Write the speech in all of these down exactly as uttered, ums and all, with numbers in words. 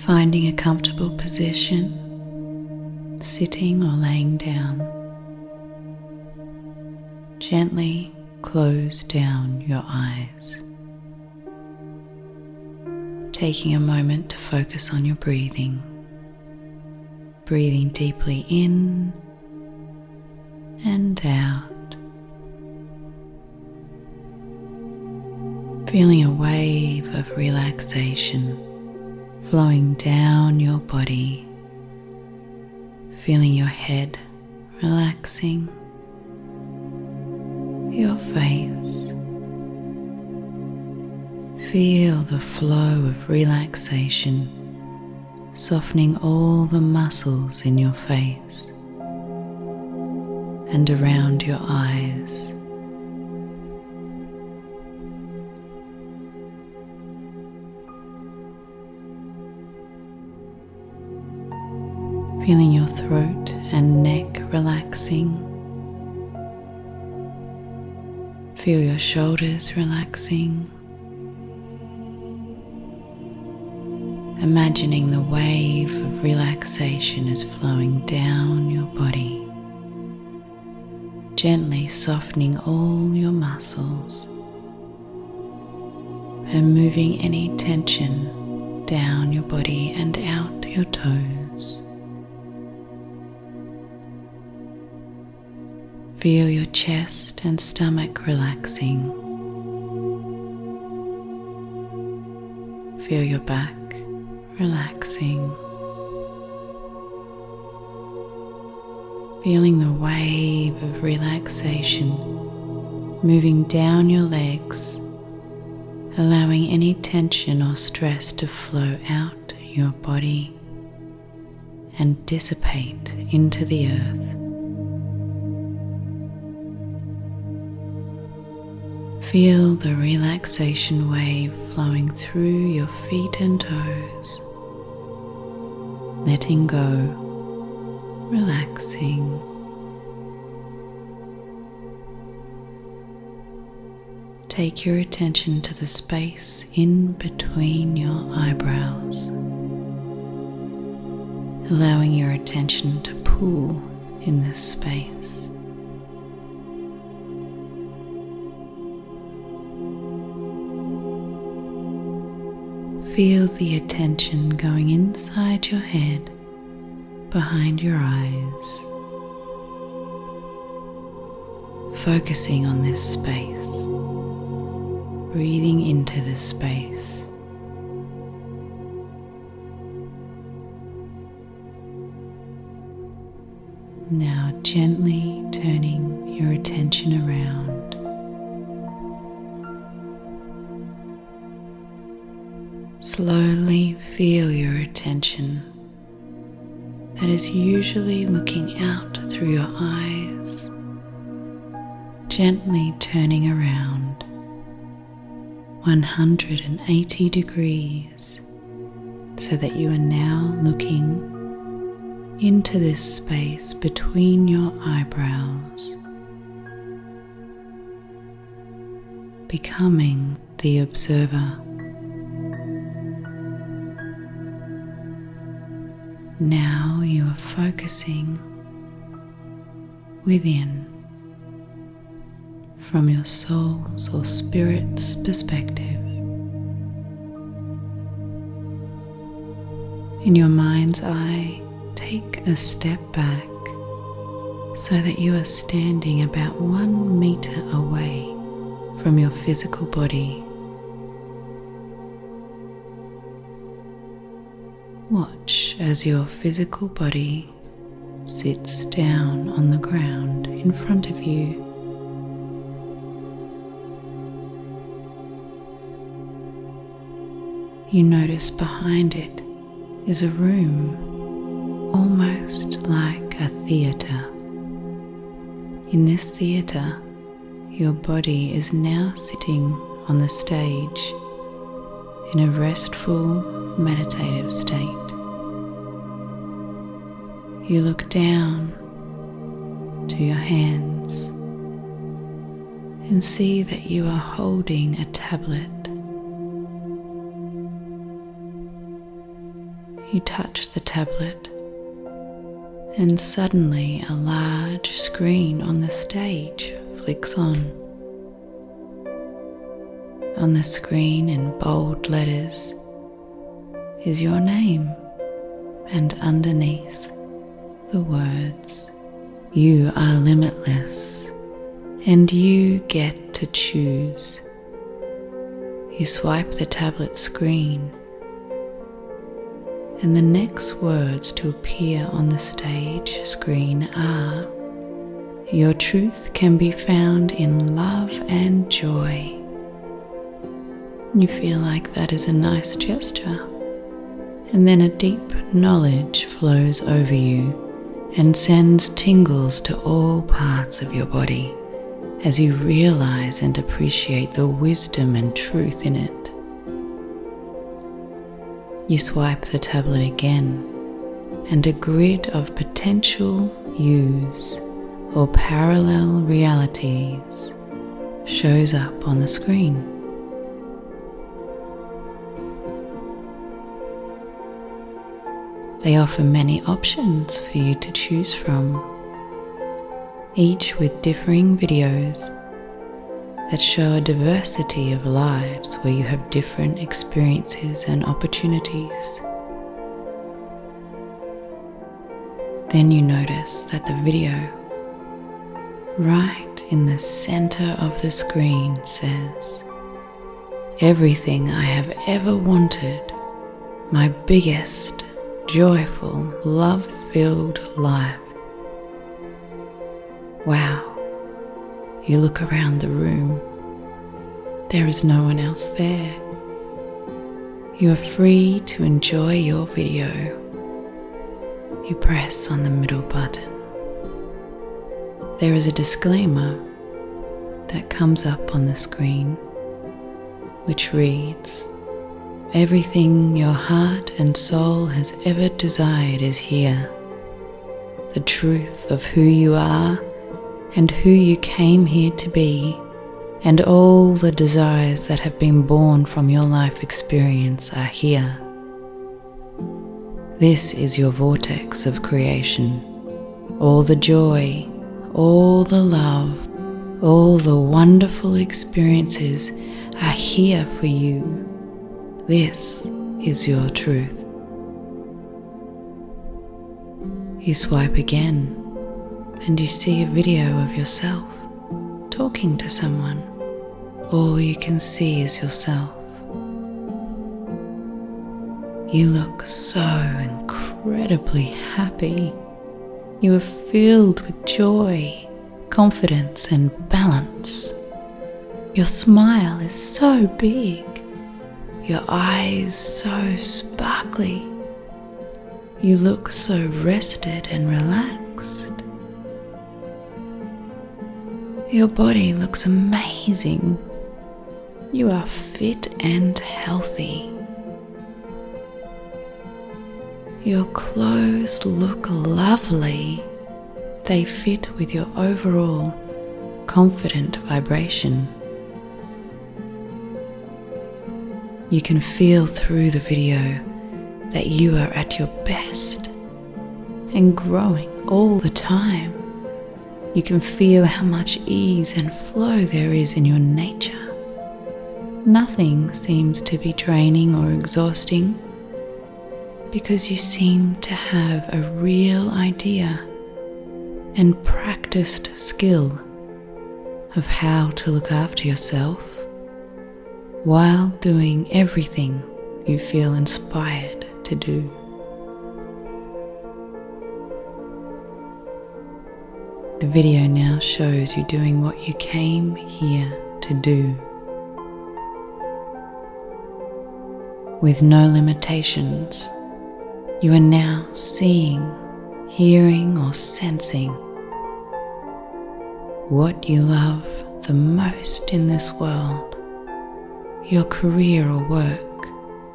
Finding a comfortable position, sitting or laying down, gently close down your eyes. Taking a moment to focus on your breathing, breathing deeply in and out. Feeling a wave of relaxation flowing down your body, feeling your head relaxing, your face. Feel the flow of relaxation softening all the muscles in your face and around your eyes. Feeling your throat and neck relaxing. Feel your shoulders relaxing. Imagining the wave of relaxation is flowing down your body, gently softening all your muscles and moving any tension down your body and out your toes. Feel your chest and stomach relaxing. Feel your back relaxing. Feeling the wave of relaxation moving down your legs, allowing any tension or stress to flow out your body and dissipate into the earth. Feel the relaxation wave flowing through your feet and toes, letting go, relaxing. Take your attention to the space in between your eyebrows, allowing your attention to pool in this space. Feel the attention going inside your head, behind your eyes, focusing on this space, breathing into this space. Now gently turning your attention around. Slowly feel your attention that is usually looking out through your eyes, gently turning around one hundred eighty degrees so that you are now looking into this space between your eyebrows, becoming the observer. Now you are focusing within from your soul's or spirit's perspective. In your mind's eye, take a step back so that you are standing about one meter away from your physical body. Watch as your physical body sits down on the ground in front of you. You notice behind it is a room, almost like a theatre. In this theatre, your body is now sitting on the stage in a restful, meditative state. You look down to your hands and see that you are holding a tablet. you touch the tablet, and suddenly a large screen on the stage flicks on. On the screen in bold letters is your name, and underneath the words, "You are limitless, and you get to choose." You swipe the tablet screen, and the next words to appear on the stage screen are, "Your truth can be found in love and joy." You feel like that is a nice gesture, and then a deep knowledge flows over you and sends tingles to all parts of your body as you realize and appreciate the wisdom and truth in it. You swipe the tablet again, and a grid of potential yous or parallel realities shows up on the screen. They offer many options for you to choose from, each with differing videos that show a diversity of lives where you have different experiences and opportunities. Then you notice that the video right in the center of the screen says, "Everything I have ever wanted, my biggest, joyful, love-filled life." Wow. You look around the room. There is no one else there. You are free to enjoy your video. You press on the middle button. There is a disclaimer that comes up on the screen, which reads, "Everything your heart and soul has ever desired is here. The truth of who you are and who you came here to be, and all the desires that have been born from your life experience are here. This is your vortex of creation. All the joy, all the love, all the wonderful experiences are here for you. This is your truth." You swipe again, and you see a video of yourself talking to someone. All you can see is yourself. You look so incredibly happy. You are filled with joy, confidence, and balance. Your smile is so big, your eyes so sparkly. You look so rested and relaxed. Your body looks amazing. You are fit and healthy. Your clothes look lovely. They fit with your overall confident vibration. You can feel through the video that you are at your best and growing all the time. You can feel how much ease and flow there is in your nature. Nothing seems to be draining or exhausting because you seem to have a real idea and practiced skill of how to look after yourself while doing everything you feel inspired to do. The video now shows you doing what you came here to do, with no limitations. You are now seeing, hearing, or sensing what you love the most in this world, your career or work,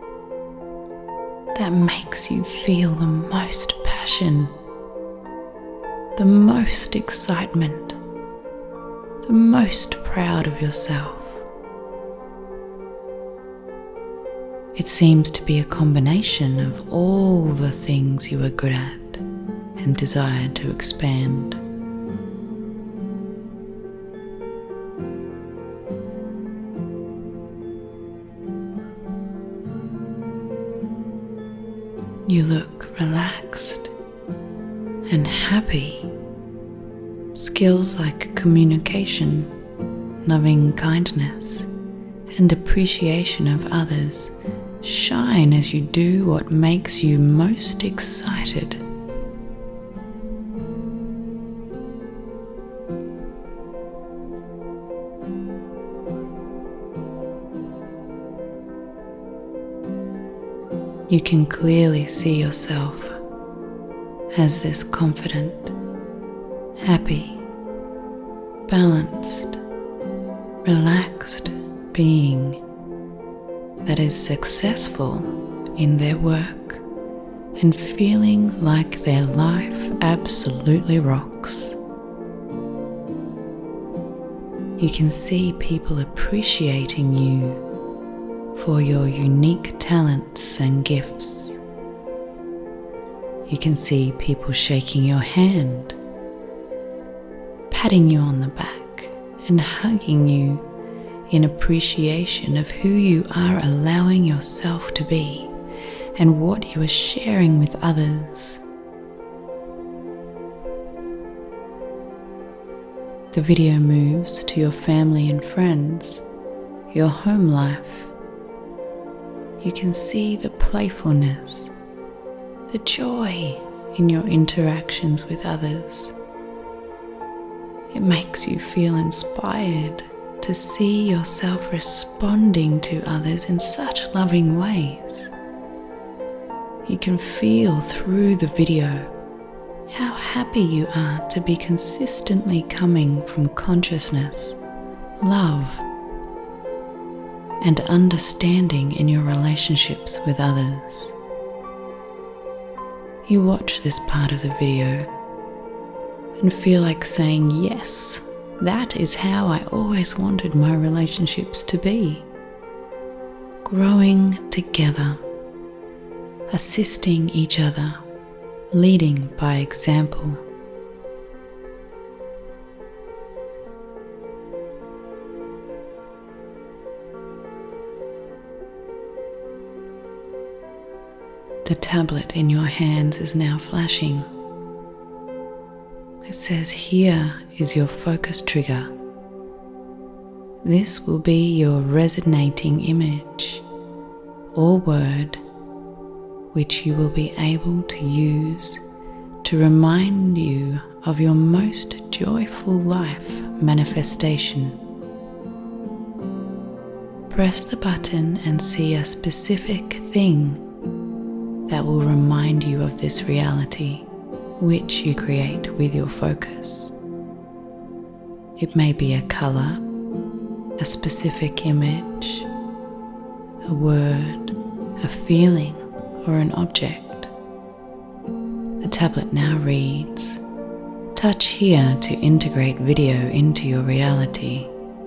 that makes you feel the most passion, the most excitement, the most proud of yourself. It seems to be a combination of all the things you are good at and desire to expand. You look relaxed and happy. Skills like communication, loving kindness, and appreciation of others shine as you do what makes you most excited. You can clearly see yourself as this confident, happy, balanced, relaxed being that is successful in their work and feeling like their life absolutely rocks. You can see people appreciating you for your unique talents and gifts. You can see people shaking your hand, patting you on the back, and hugging you in appreciation of who you are allowing yourself to be and what you are sharing with others. The video moves to your family and friends, your home life. You can see the playfulness, the joy in your interactions with others. It makes you feel inspired to see yourself responding to others in such loving ways. You can feel through the video how happy you are to be consistently coming from consciousness, love, and understanding in your relationships with others. You watch this part of the video and feel like saying, yes, that is how I always wanted my relationships to be. Growing together, assisting each other, leading by example. The tablet in your hands is now flashing. It says, here is your focus trigger. This will be your resonating image or word which you will be able to use to remind you of your most joyful life manifestation. Press the button and see a specific thing that will remind you of this reality, which you create with your focus. It may be a color, a specific image, a word, a feeling, or an object. The tablet now reads, touch here to integrate video into your reality.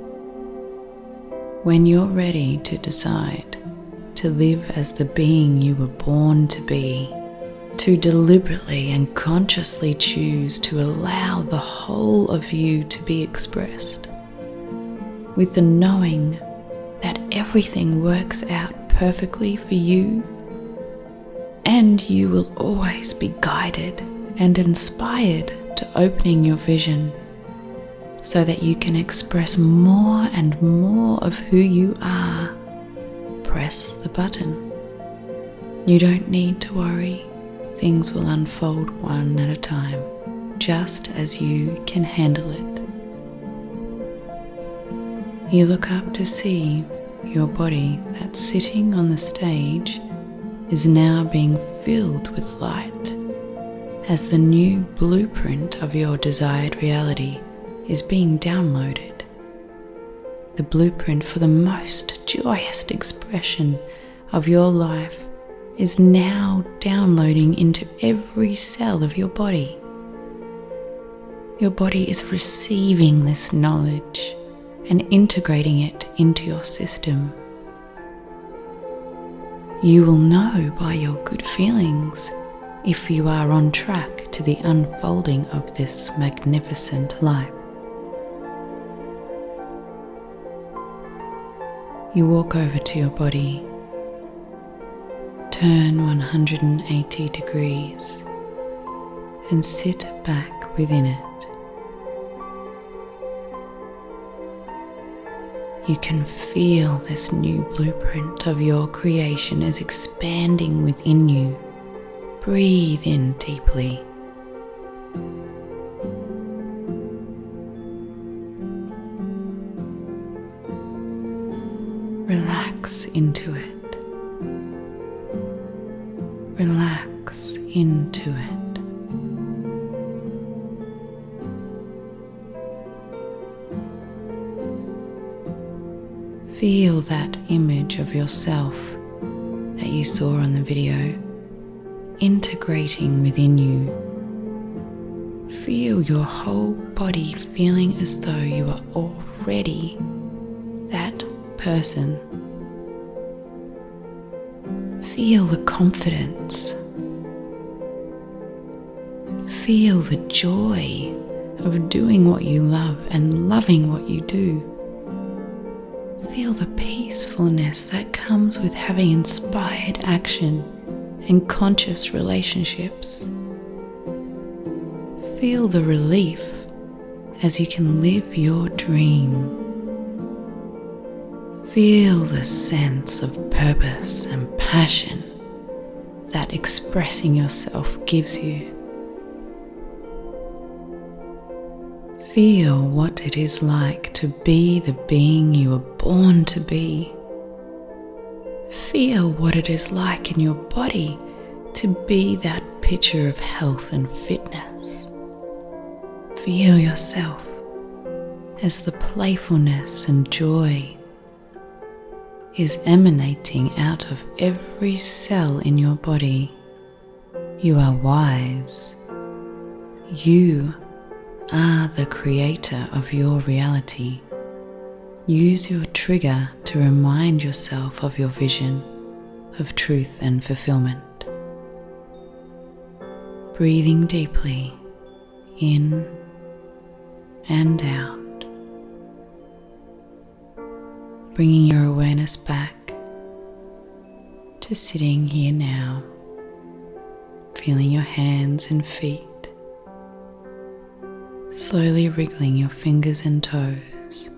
When you're ready to decide to live as the being you were born to be, to deliberately and consciously choose to allow the whole of you to be expressed, with the knowing that everything works out perfectly for you, and you will always be guided and inspired to opening your vision so that you can express more and more of who you are. Press the button. You don't need to worry. Things will unfold one at a time, just as you can handle it. You look up to see your body that's sitting on the stage is now being filled with light as the new blueprint of your desired reality is being downloaded. The blueprint for the most joyous expression of your life is now downloading into every cell of your body. Your body is receiving this knowledge and integrating it into your system. You will know by your good feelings if you are on track to the unfolding of this magnificent life. You walk over to your body, turn one hundred eighty degrees and sit back within it. You can feel this new blueprint of your creation is expanding within you. Breathe in deeply. Relax into it. Relax into it. Feel that image of yourself that you saw on the video integrating within you. Feel your whole body feeling as though you are already that person. Feel the confidence. Feel the joy of doing what you love and loving what you do. Feel the peacefulness that comes with having inspired action and conscious relationships. Feel the relief as you can live your dream. Feel the sense of purpose and passion that expressing yourself gives you. Feel what it is like to be the being you were born to be. Feel what it is like in your body to be that picture of health and fitness. Feel yourself as the playfulness and joy is emanating out of every cell in your body. You are wise. You are the creator of your reality. Use your trigger to remind yourself of your vision of truth and fulfillment. Breathing deeply in and out. Bringing your awareness back to sitting here now, feeling your hands and feet, slowly wriggling your fingers and toes,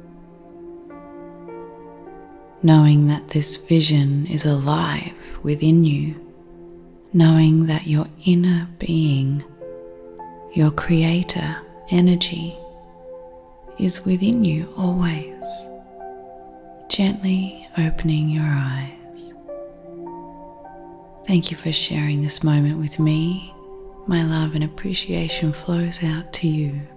knowing that this vision is alive within you, knowing that your inner being, your creator energy, is within you always. Gently opening your eyes. Thank you for sharing this moment with me. My love and appreciation flows out to you.